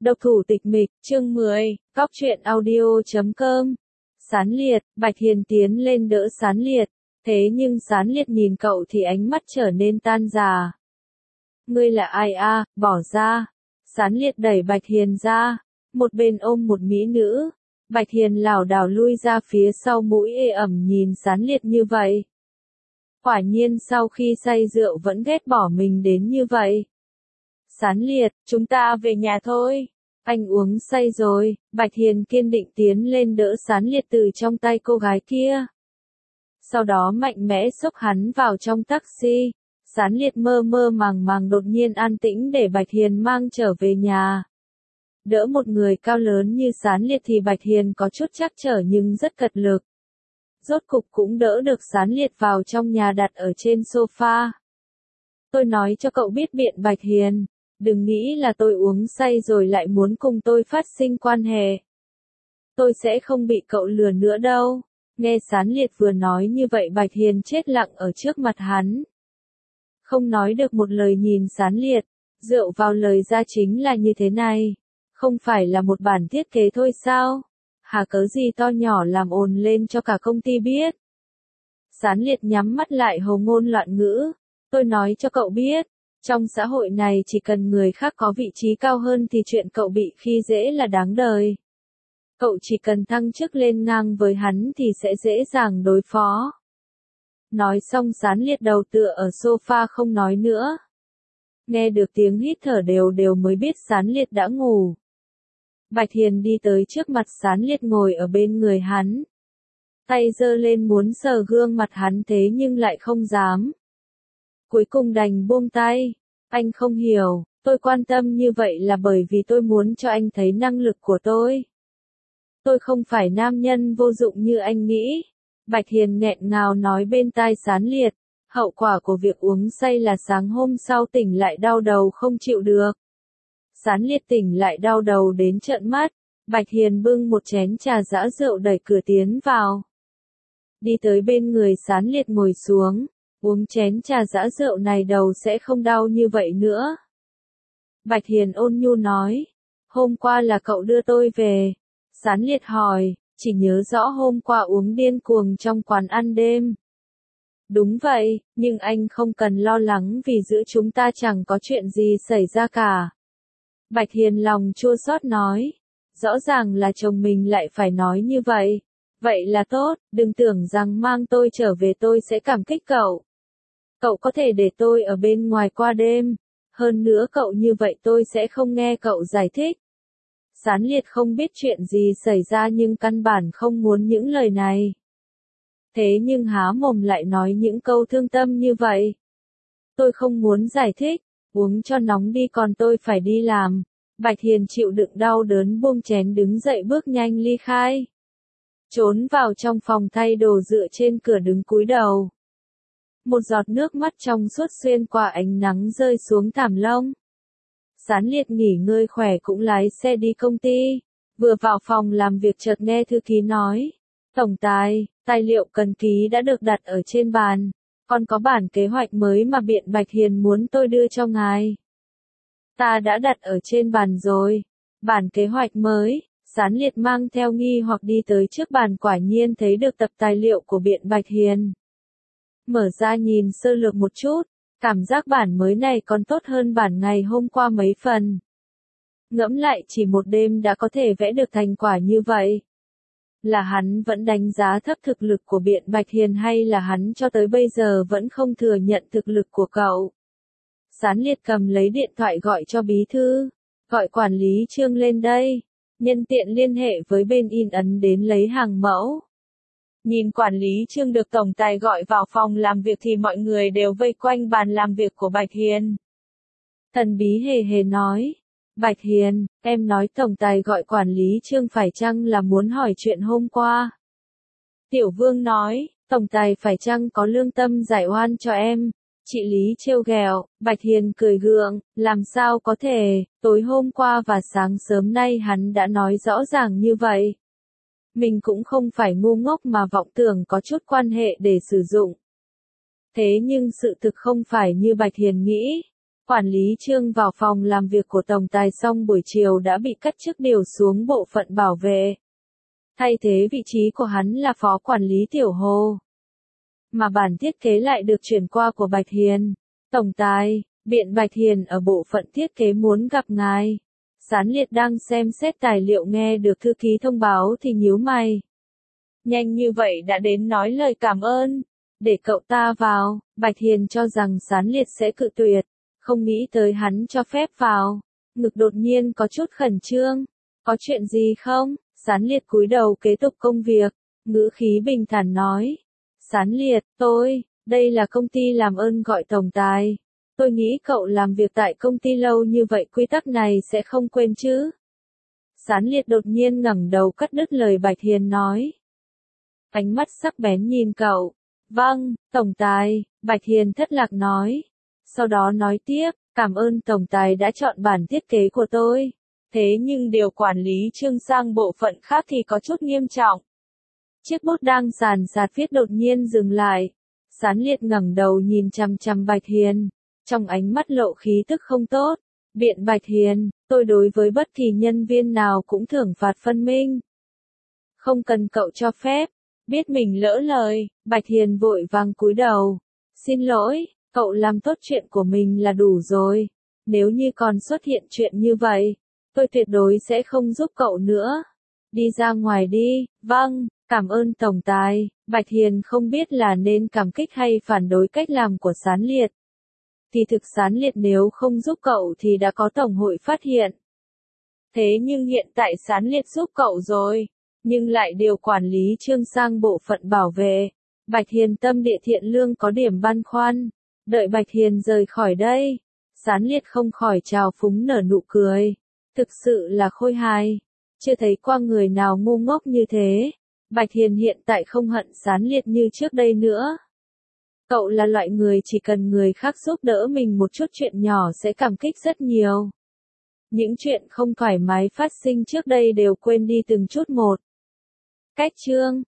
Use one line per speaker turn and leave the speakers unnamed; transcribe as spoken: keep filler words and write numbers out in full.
Độc thủ tịch mịch, chương mười, cóc truyện audio chấm com. Sán Liệt, Bạch Hiền tiến lên đỡ Sán Liệt, thế nhưng Sán Liệt nhìn cậu thì ánh mắt trở nên tan rà. Ngươi là ai a, bỏ ra. Sán Liệt đẩy Bạch Hiền ra, một bên ôm một mỹ nữ. Bạch Hiền lảo đảo lui ra phía sau, mũi ê ẩm nhìn Sán Liệt như vậy. Quả nhiên sau khi say rượu vẫn ghét bỏ mình đến như vậy. Sán Liệt, chúng ta về nhà thôi. Anh uống say rồi. Bạch Hiền kiên định tiến lên đỡ Sán Liệt từ trong tay cô gái kia. Sau đó mạnh mẽ xốc hắn vào trong taxi. Sán Liệt mơ mơ màng màng đột nhiên an tĩnh để Bạch Hiền mang trở về nhà. Đỡ một người cao lớn như Sán Liệt thì Bạch Hiền có chút trắc trở nhưng rất cật lực. Rốt cục cũng đỡ được Sán Liệt vào trong nhà, đặt ở trên sofa. Tôi nói cho cậu biết biện Bạch Hiền, đừng nghĩ là tôi uống say rồi lại muốn cùng tôi phát sinh quan hệ. Tôi sẽ không bị cậu lừa nữa đâu. Nghe Sán Liệt vừa nói như vậy, Bạch Hiền chết lặng ở trước mặt hắn. Không nói được một lời nhìn Sán Liệt, rượu vào lời ra chính là như thế này. Không phải là một bản thiết kế thôi sao? Hà cớ gì to nhỏ làm ồn lên cho cả công ty biết. Sán Liệt nhắm mắt lại hồ ngôn loạn ngữ. Tôi nói cho cậu biết, trong xã hội này chỉ cần người khác có vị trí cao hơn thì chuyện cậu bị khi dễ là đáng đời. Cậu chỉ cần thăng chức lên ngang với hắn thì sẽ dễ dàng đối phó. Nói xong Sán Liệt đầu tựa ở sofa không nói nữa. Nghe được tiếng hít thở đều đều mới biết Sán Liệt đã ngủ. Bạch Hiền đi tới trước mặt Sán Liệt ngồi ở bên người hắn. Tay giơ lên muốn sờ gương mặt hắn thế nhưng lại không dám. Cuối cùng đành buông tay. Anh không hiểu, tôi quan tâm như vậy là bởi vì tôi muốn cho anh thấy năng lực của tôi. Tôi không phải nam nhân vô dụng như anh nghĩ. Bạch Hiền nghẹn ngào nói bên tai Sán Liệt. Hậu quả của việc uống say là sáng hôm sau tỉnh lại đau đầu không chịu được. Sán Liệt tỉnh lại đau đầu đến trợn mắt. Bạch Hiền bưng một chén trà giã rượu đẩy cửa tiến vào. Đi tới bên người Sán Liệt ngồi xuống. Uống chén trà giã rượu này đầu sẽ không đau như vậy nữa. Bạch Hiền ôn nhu nói. Hôm qua là cậu đưa tôi về. Sán Liệt hỏi, chỉ nhớ rõ hôm qua uống điên cuồng trong quán ăn đêm. Đúng vậy, nhưng anh không cần lo lắng vì giữa chúng ta chẳng có chuyện gì xảy ra cả. Bạch Hiền lòng chua xót nói. Rõ ràng là chồng mình lại phải nói như vậy. Vậy là tốt, đừng tưởng rằng mang tôi trở về tôi sẽ cảm kích cậu. Cậu có thể để tôi ở bên ngoài qua đêm. Hơn nữa cậu như vậy tôi sẽ không nghe cậu giải thích. Sán Liệt không biết chuyện gì xảy ra nhưng căn bản không muốn những lời này. Thế nhưng há mồm lại nói những câu thương tâm như vậy. Tôi không muốn giải thích, uống cho nóng đi còn tôi phải đi làm. Bạch Hiền chịu đựng đau đớn buông chén đứng dậy bước nhanh ly khai. Trốn vào trong phòng thay đồ dựa trên cửa đứng cúi đầu. Một giọt nước mắt trong suốt xuyên qua ánh nắng rơi xuống thảm lông. Sán Liệt nghỉ ngơi khỏe cũng lái xe đi công ty. Vừa vào phòng làm việc chợt nghe thư ký nói. Tổng tài, tài liệu cần ký đã được đặt ở trên bàn. Còn có bản kế hoạch mới mà biện Bạch Hiền muốn tôi đưa cho ngài. Ta đã đặt ở trên bàn rồi. Bản kế hoạch mới. Sán Liệt mang theo nghi hoặc đi tới trước bàn, quả nhiên thấy được tập tài liệu của biện Bạch Hiền. Mở ra nhìn sơ lược một chút. Cảm giác bản mới này còn tốt hơn bản ngày hôm qua mấy phần. Ngẫm lại chỉ một đêm đã có thể vẽ được thành quả như vậy. Là hắn vẫn đánh giá thấp thực lực của biện Bạch Hiền hay là hắn cho tới bây giờ vẫn không thừa nhận thực lực của cậu? Sán Liệt cầm lấy điện thoại gọi cho bí thư. Gọi quản lý Trương lên đây. Nhân tiện liên hệ với bên in ấn đến lấy hàng mẫu. Nhìn quản lý Trương được tổng tài gọi vào phòng làm việc thì mọi người đều vây quanh bàn làm việc của Bạch Hiền. Thần bí hề hề nói. Bạch Hiền, em nói tổng tài gọi quản lý Trương phải chăng là muốn hỏi chuyện hôm qua? Tiểu Vương nói, tổng tài phải chăng có lương tâm giải oan cho em? Chị Lý trêu ghẹo. Bạch Hiền cười gượng, làm sao có thể, tối hôm qua và sáng sớm nay hắn đã nói rõ ràng như vậy. Mình cũng không phải ngu ngốc mà vọng tưởng có chút quan hệ để sử dụng. Thế nhưng sự thực không phải như Bạch Hiền nghĩ. Quản lý Trương vào phòng làm việc của tổng tài xong buổi chiều đã bị cắt chức điều xuống bộ phận bảo vệ. Thay thế vị trí của hắn là phó quản lý Tiểu Hồ. Mà bản thiết kế lại được chuyển qua của Bạch Hiền. Tổng tài, Biện Bạch Hiền ở bộ phận thiết kế muốn gặp ngài. Sán Liệt đang xem xét tài liệu nghe được thư ký thông báo thì nhíu mày. Nhanh như vậy đã đến nói lời cảm ơn. Để cậu ta vào, Bạch Hiền cho rằng Sán Liệt sẽ cự tuyệt. Không nghĩ tới hắn cho phép vào. Ngực đột nhiên có chút khẩn trương. Có chuyện gì không? Sán Liệt cúi đầu kế tục công việc. Ngữ khí bình thản nói. Sán Liệt, tôi, đây là công ty làm ơn gọi tổng tài. Tôi nghĩ cậu làm việc tại công ty lâu như vậy quy tắc này sẽ không quên chứ. Sán Liệt đột nhiên ngẩng đầu cắt đứt lời Bạch Hiền nói. Ánh mắt sắc bén nhìn cậu. Vâng, tổng tài, Bạch Hiền thất lạc nói. Sau đó nói tiếp, cảm ơn tổng tài đã chọn bản thiết kế của tôi. Thế nhưng điều quản lý Trương sang bộ phận khác thì có chút nghiêm trọng. Chiếc bút đang sàn sạt viết đột nhiên dừng lại. Sán Liệt ngẩng đầu nhìn chằm chằm Bạch Hiền. Trong ánh mắt lộ khí tức không tốt. Biện Bạch Hiền, tôi đối với bất kỳ nhân viên nào cũng thưởng phạt phân minh. Không cần cậu cho phép. Biết mình lỡ lời, Bạch Hiền vội vàng cúi đầu. Xin lỗi, cậu làm tốt chuyện của mình là đủ rồi. Nếu như còn xuất hiện chuyện như vậy, tôi tuyệt đối sẽ không giúp cậu nữa. Đi ra ngoài đi. Vâng, cảm ơn tổng tài. Bạch Hiền không biết là nên cảm kích hay phản đối cách làm của Sán Liệt. Thì thực Sán Liệt nếu không giúp cậu thì đã có tổng hội phát hiện. Thế nhưng hiện tại Sán Liệt giúp cậu rồi. Nhưng lại điều quản lý Trương sang bộ phận bảo vệ. Bạch Hiền tâm địa thiện lương có điểm băn khoăn. Đợi Bạch Hiền rời khỏi đây. Sán Liệt không khỏi trào phúng nở nụ cười. Thực sự là khôi hài. Chưa thấy qua người nào ngu ngốc như thế. Bạch Hiền hiện tại không hận Sán Liệt như trước đây nữa. Cậu là loại người chỉ cần người khác giúp đỡ mình một chút chuyện nhỏ sẽ cảm kích rất nhiều. Những chuyện không thoải mái phát sinh trước đây đều quên đi từng chút một. Cách chương